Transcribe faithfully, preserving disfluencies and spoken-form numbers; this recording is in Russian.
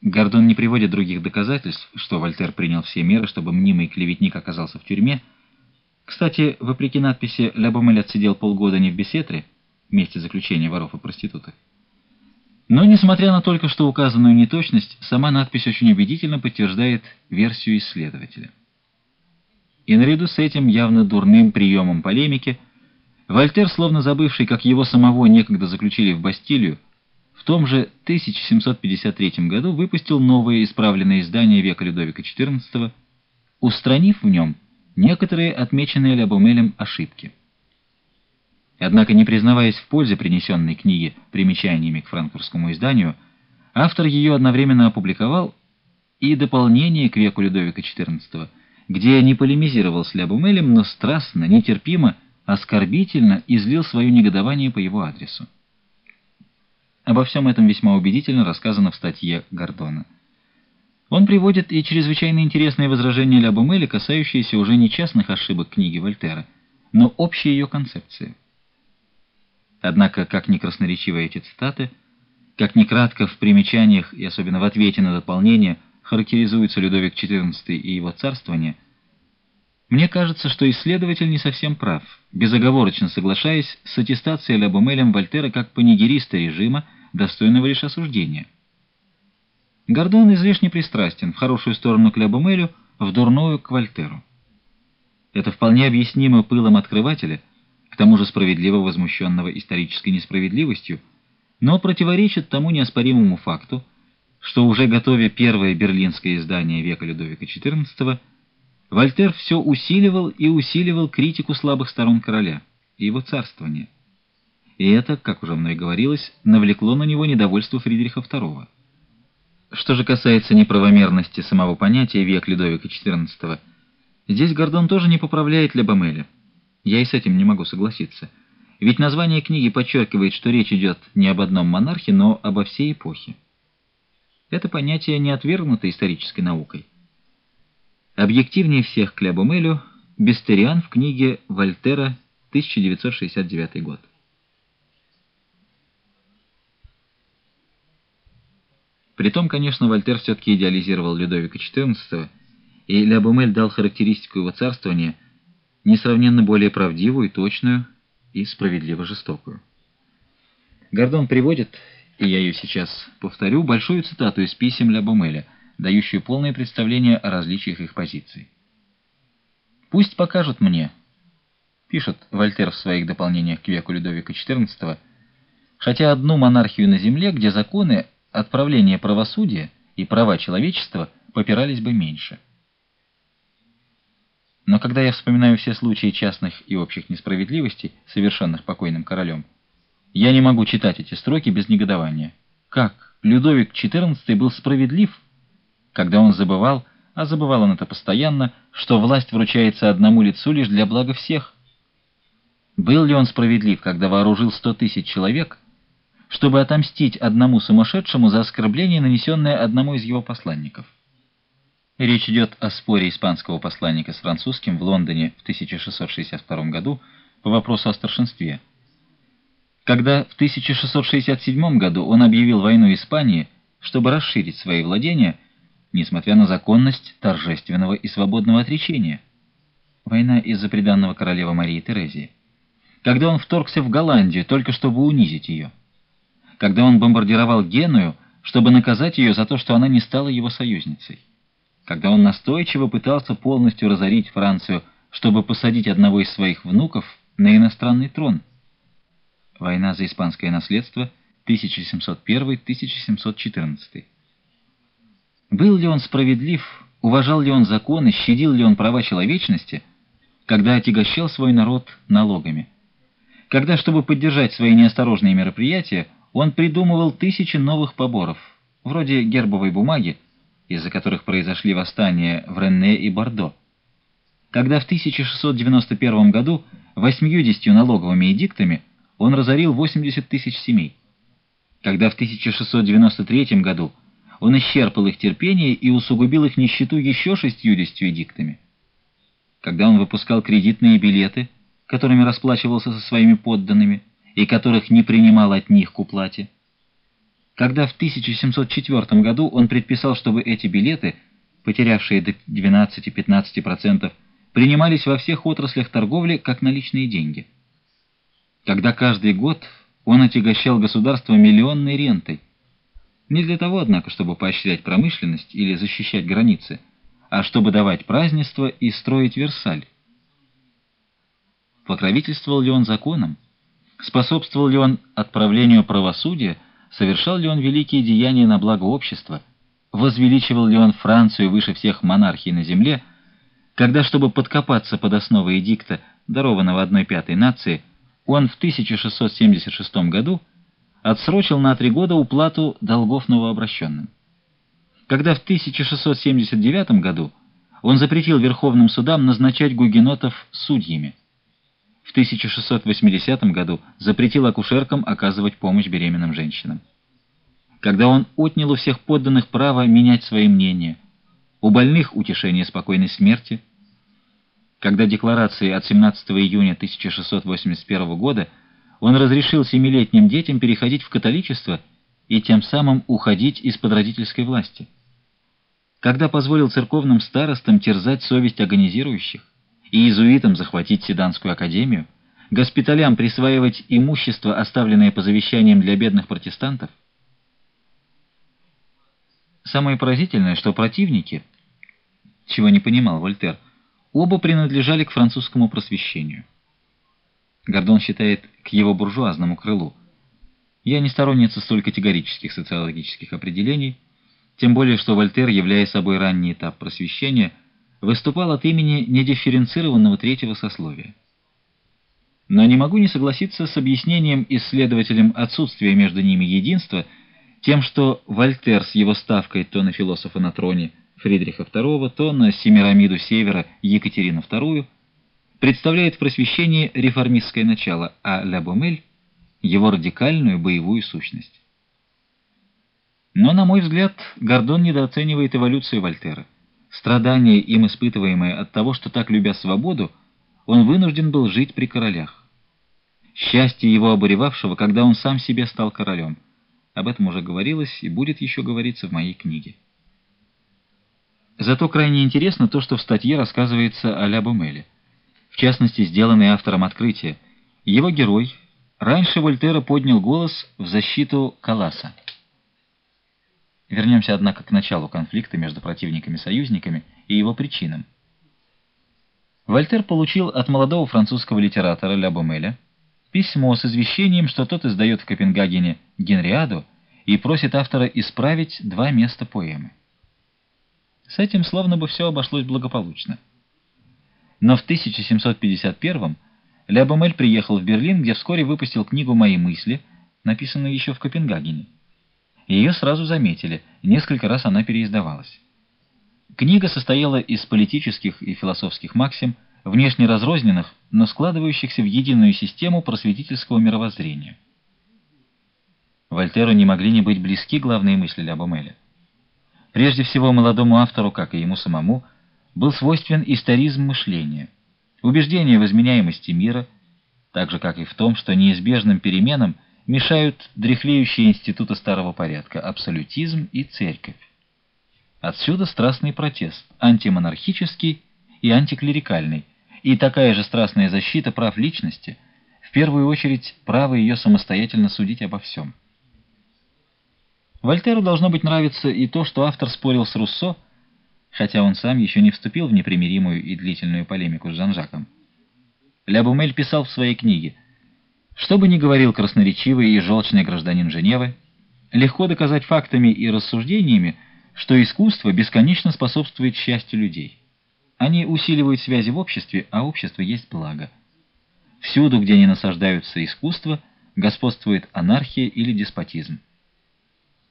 Гордон не приводит других доказательств, что Вольтер принял все меры, чтобы мнимый клеветник оказался в тюрьме. Кстати, вопреки надписи «Ля Бомель отсидел полгода не в Бесетре», месте заключения воров и проституток. Но, несмотря на только что указанную неточность, сама надпись очень убедительно подтверждает версию исследователя. И наряду с этим явно дурным приемом полемики, Вольтер, словно забывший, как его самого некогда заключили в Бастилию, в том же тысяча семьсот пятьдесят третьем году выпустил новое исправленное издание века Людовика четырнадцатого, устранив в нем некоторые отмеченные Ля Бомелем ошибки. Однако, не признаваясь в пользе принесенной книги примечаниями к франкфуртскому изданию, автор ее одновременно опубликовал и дополнение к веку Людовика четырнадцатого, где не полемизировал с Ля Бомелем, но страстно, нетерпимо, оскорбительно излил свое негодование по его адресу. Обо всем этом весьма убедительно рассказано в статье Гордона. Он приводит и чрезвычайно интересные возражения Ля Бомеля, касающиеся уже не частных ошибок книги Вольтера, но общей ее концепции. Однако, как ни красноречивы эти цитаты, как ни кратко в примечаниях и особенно в ответе на дополнение характеризуется Людовик четырнадцатый и его царствование, мне кажется, что исследователь не совсем прав, безоговорочно соглашаясь с аттестацией Ля Бомелем Вольтера как панигериста режима, достойного лишь осуждения. Гордон излишне пристрастен в хорошую сторону к Ля Бомелю, в дурную к Вольтеру. Это вполне объяснимо пылом открывателя, к тому же справедливо возмущенного исторической несправедливостью, но противоречит тому неоспоримому факту, что уже готовя первое берлинское издание века Людовика четырнадцатого, Вольтер все усиливал и усиливал критику слабых сторон короля и его царствования. И это, как уже мной говорилось, навлекло на него недовольство Фридриха второго. Что же касается неправомерности самого понятия «век Людовика четырнадцатого», здесь Гордон тоже не поправляет Ля Бомеля. Я и с этим не могу согласиться. Ведь название книги подчеркивает, что речь идет не об одном монархе, но обо всей эпохе. Это понятие не отвергнуто исторической наукой. Объективнее всех к Ля Бомелю Бестериан в книге Вольтера, тысяча девятьсот шестьдесят девятый год. Притом, конечно, Вольтер все-таки идеализировал Людовика четырнадцатого, и Ля Бомель дал характеристику его царствования несравненно более правдивую, точную и справедливо жестокую. Гордон приводит, и я ее сейчас повторю, большую цитату из писем Ля Бомеля, дающую полное представление о различиях их позиций. «Пусть покажут мне», — пишет Вольтер в своих дополнениях к веку Людовика четырнадцатого, «хотя одну монархию на земле, где законы, отправление правосудия и права человечества попирались бы меньше. Но когда я вспоминаю все случаи частных и общих несправедливостей, совершенных покойным королем, я не могу читать эти строки без негодования. Как Людовик четырнадцатый был справедлив, когда он забывал, а забывал он это постоянно, что власть вручается одному лицу лишь для блага всех? Был ли он справедлив, когда вооружил сто тысяч человек, чтобы отомстить одному сумасшедшему за оскорбление, нанесенное одному из его посланников? Речь идет о споре испанского посланника с французским в Лондоне в тысяча шестьсот шестьдесят втором году по вопросу о старшинстве. Когда в тысяча шестьсот шестьдесят седьмом году он объявил войну Испании, чтобы расширить свои владения, несмотря на законность торжественного и свободного отречения. Война из-за приданного королевы Марии Терезии. Когда он вторгся в Голландию, только чтобы унизить ее. Когда он бомбардировал Геную, чтобы наказать ее за то, что она не стала его союзницей. Когда он настойчиво пытался полностью разорить Францию, чтобы посадить одного из своих внуков на иностранный трон. Война за испанское наследство, тысяча семьсот первый — тысяча семьсот четырнадцатый. Был ли он справедлив, уважал ли он законы, щадил ли он права человечности, когда отягощал свой народ налогами? Когда, чтобы поддержать свои неосторожные мероприятия, он придумывал тысячи новых поборов, вроде гербовой бумаги, из-за которых произошли восстания в Ренне и Бордо? Когда в тысяча шестьсот девяносто первом году восьмьюдесятью налоговыми эдиктами он разорил восемьдесят тысяч семей? Когда в тысяча шестьсот девяносто третьем году он исчерпал их терпение и усугубил их нищету еще шестьюдесятью эдиктами? Когда он выпускал кредитные билеты, которыми расплачивался со своими подданными, и которых не принимал от них к уплате? когда в тысяча семьсот четвёртом году он предписал, чтобы эти билеты, потерявшие до двенадцати-пятнадцати процентов, принимались во всех отраслях торговли как наличные деньги. Когда каждый год он отягощал государство миллионной рентой. Не для того, однако, чтобы поощрять промышленность или защищать границы, а чтобы давать празднества и строить Версаль. Покровительствовал ли он законом? Способствовал ли он отправлению правосудия? Совершал ли он великие деяния на благо общества? Возвеличивал ли он Францию выше всех монархий на земле, когда, чтобы подкопаться под основы эдикта, дарованного одной пятой нации, он в тысяча шестьсот семьдесят шестом году отсрочил на три года уплату долгов новообращенным? Когда в тысяча шестьсот семьдесят девятом году он запретил верховным судам назначать гугенотов судьями? В тысяча шестьсот восьмидесятом году запретил акушеркам оказывать помощь беременным женщинам? Когда он отнял у всех подданных право менять свои мнения, у больных утешение спокойной смерти? Когда декларацией от семнадцатого июня тысяча шестьсот восемьдесят первого года он разрешил семилетним детям переходить в католичество и тем самым уходить из-под родительской власти? Когда позволил церковным старостам терзать совесть агонизирующих, и иезуитам захватить Седанскую академию, госпиталям присваивать имущество, оставленное по завещаниям для бедных протестантов? Самое поразительное, что противники, чего не понимал Вольтер, оба принадлежали к французскому просвещению. Гордон считает, к его буржуазному крылу. Я не сторонница столь категорических социологических определений, тем более что Вольтер, являя собой ранний этап просвещения, выступал от имени недифференцированного третьего сословия. Но не могу не согласиться с объяснением исследователям отсутствия между ними единства тем, что Вольтер с его ставкой то на философа на троне Фридриха второго, то на Семирамиду Севера Екатерину вторую представляет в просвещении реформистское начало, а Ля Бомель — его радикальную боевую сущность. Но, на мой взгляд, Гордон недооценивает эволюцию Вольтера. Страдания, им испытываемые от того, что, так любя свободу, он вынужден был жить при королях. Счастье его обуревавшего, когда он сам себе стал королем. Об этом уже говорилось и будет еще говориться в моей книге. Зато крайне интересно то, что в статье рассказывается о Ля Бомеле. В частности, сделанное автором открытия. Его герой раньше Вольтера поднял голос в защиту Калласа. Вернемся, однако, к началу конфликта между противниками-союзниками и его причинам. Вольтер получил от молодого французского литератора Ля Бомеля письмо с извещением, что тот издает в Копенгагене «Генриаду» и просит автора исправить два места поэмы. С этим словно бы все обошлось благополучно. Но в тысяча семьсот пятьдесят первом Ля Бомель приехал в Берлин, где вскоре выпустил книгу «Мои мысли», написанную еще в Копенгагене. Ее сразу заметили, несколько раз она переиздавалась. Книга состояла из политических и философских максим, внешне разрозненных, но складывающихся в единую систему просветительского мировоззрения. Вольтеру не могли не быть близки главные мысли Ля Бомеля. Прежде всего, молодому автору, как и ему самому, был свойствен историзм мышления, убеждение в изменяемости мира, так же, как и в том, что неизбежным переменам мешают дряхлеющие институты старого порядка, абсолютизм и церковь. Отсюда страстный протест, антимонархический и антиклерикальный, и такая же страстная защита прав личности, в первую очередь право ее самостоятельно судить обо всем. Вольтеру должно быть нравится и то, что автор спорил с Руссо, хотя он сам еще не вступил в непримиримую и длительную полемику с Жан-Жаком. Ля Бомель писал в своей книге: «Что бы ни говорил красноречивый и желчный гражданин Женевы, легко доказать фактами и рассуждениями, что искусство бесконечно способствует счастью людей. Они усиливают связи в обществе, а общество есть благо. Всюду, где не насаждаются искусство, господствует анархия или деспотизм.